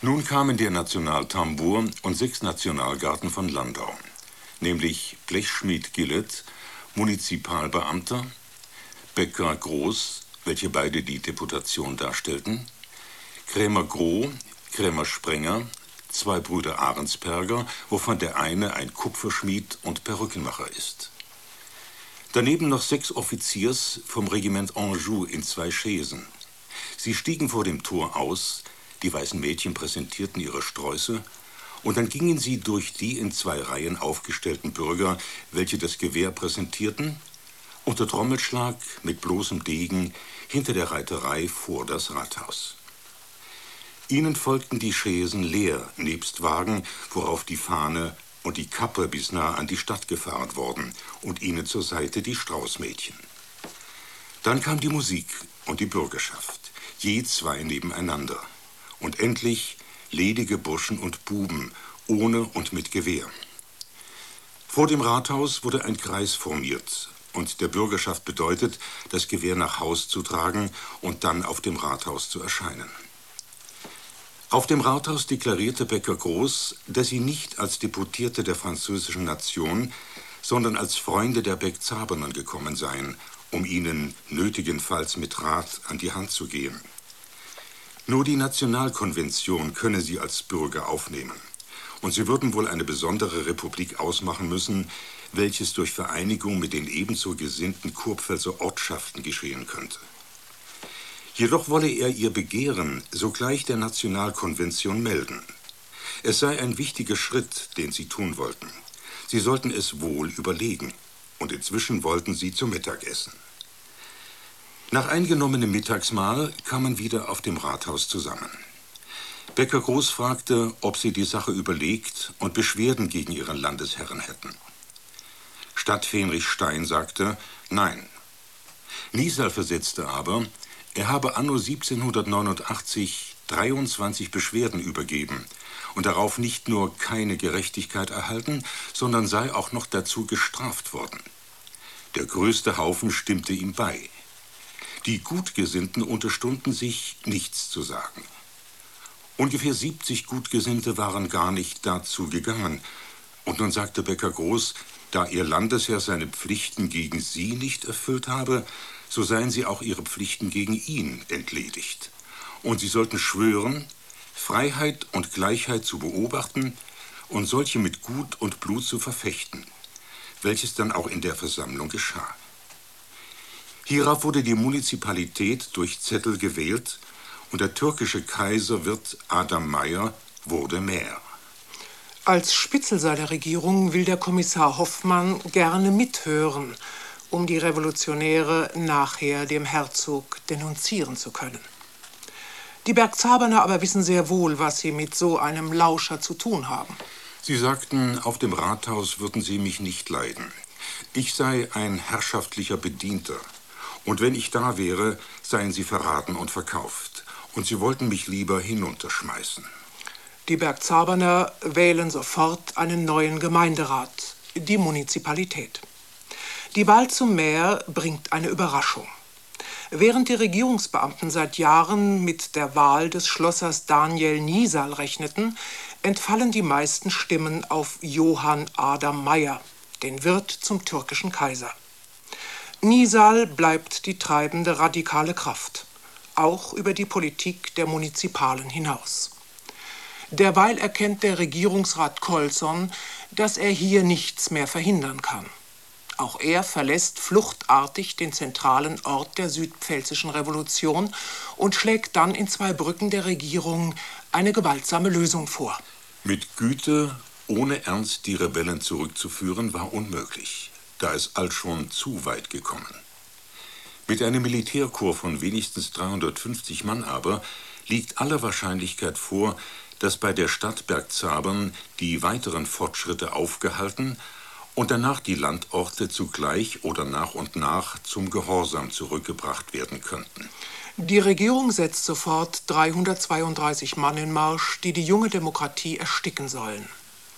Nun kamen der Nationaltambour und 6 Nationalgarden von Landau, nämlich Blechschmied Gillet, Munizipalbeamter, Bäcker Groß, welche beide die Deputation darstellten, Krämer Groh, Krämer Sprenger, 2 Brüder Ahrensperger, wovon der eine ein Kupferschmied und Perückenmacher ist. Daneben noch 6 Offiziers vom Regiment Anjou in 2 Chaisen. Sie stiegen vor dem Tor aus, die weißen Mädchen präsentierten ihre Sträuße, und dann gingen sie durch die in 2 Reihen aufgestellten Bürger, welche das Gewehr präsentierten, unter Trommelschlag mit bloßem Degen hinter der Reiterei vor das Rathaus. Ihnen folgten die Chaisen leer nebst Wagen, worauf die Fahne und die Kappe bis nah an die Stadt gefahren worden, und ihnen zur Seite die Straußmädchen. Dann kam die Musik und die Bürgerschaft, je 2 nebeneinander, und endlich ledige Burschen und Buben, ohne und mit Gewehr. Vor dem Rathaus wurde ein Kreis formiert und der Bürgerschaft bedeutet, das Gewehr nach Haus zu tragen und dann auf dem Rathaus zu erscheinen. Auf dem Rathaus deklarierte Bäcker Groß, dass sie nicht als Deputierte der französischen Nation, sondern als Freunde der Beckzabernern gekommen seien, um ihnen nötigenfalls mit Rat an die Hand zu gehen. Nur die Nationalkonvention könne sie als Bürger aufnehmen, und sie würden wohl eine besondere Republik ausmachen müssen, welches durch Vereinigung mit den ebenso gesinnten Kurpfälzer Ortschaften geschehen könnte. Jedoch wolle er ihr Begehren sogleich der Nationalkonvention melden. Es sei ein wichtiger Schritt, den sie tun wollten. Sie sollten es wohl überlegen, und inzwischen wollten sie zu Mittag essen. Nach eingenommenem Mittagsmahl kam man wieder auf dem Rathaus zusammen. Bäcker Groß fragte, ob sie die Sache überlegt und Beschwerden gegen ihren Landesherren hätten. Stadtfähnrich Stein sagte, nein. Niesal versetzte aber, er habe anno 1789 23 Beschwerden übergeben und darauf nicht nur keine Gerechtigkeit erhalten, sondern sei auch noch dazu gestraft worden. Der größte Haufen stimmte ihm bei. Die Gutgesinnten unterstunden sich, nichts zu sagen. Ungefähr 70 Gutgesinnte waren gar nicht dazu gegangen. Und nun sagte Bäcker Groß, da ihr Landesherr seine Pflichten gegen sie nicht erfüllt habe, so seien sie auch ihre Pflichten gegen ihn entledigt. Und sie sollten schwören, Freiheit und Gleichheit zu beobachten und solche mit Gut und Blut zu verfechten, welches dann auch in der Versammlung geschah. Hierauf wurde die Munizipalität durch Zettel gewählt und der türkische Kaiser Wirt Adam Meyer wurde Mayor. Als Spitzel seiner Regierung will der Kommissar Hoffmann gerne mithören, um die Revolutionäre nachher dem Herzog denunzieren zu können. Die Bergzaberner aber wissen sehr wohl, was sie mit so einem Lauscher zu tun haben. Sie sagten, auf dem Rathaus würden sie mich nicht leiden. Ich sei ein herrschaftlicher Bedienter. Und wenn ich da wäre, seien sie verraten und verkauft. Und sie wollten mich lieber hinunterschmeißen. Die Bergzaberner wählen sofort einen neuen Gemeinderat, die Munizipalität. Die Wahl zum Mayor bringt eine Überraschung. Während die Regierungsbeamten seit Jahren mit der Wahl des Schlossers Daniel Niesal rechneten, entfallen die meisten Stimmen auf Johann Adam Meyer, den Wirt zum türkischen Kaiser. Niesal bleibt die treibende radikale Kraft, auch über die Politik der Munizipalen hinaus. Derweil erkennt der Regierungsrat Colson, dass er hier nichts mehr verhindern kann. Auch er verlässt fluchtartig den zentralen Ort der südpfälzischen Revolution und schlägt dann in Zweibrücken der Regierung eine gewaltsame Lösung vor. Mit Güte, ohne Ernst die Rebellen zurückzuführen, war unmöglich, da es all schon zu weit gekommen. Mit einem Militärkorps von wenigstens 350 Mann aber liegt aller Wahrscheinlichkeit vor, dass bei der Stadt Bergzabern die weiteren Fortschritte aufgehalten und danach die Landorte zugleich oder nach und nach zum Gehorsam zurückgebracht werden könnten. Die Regierung setzt sofort 332 Mann in Marsch, die die junge Demokratie ersticken sollen.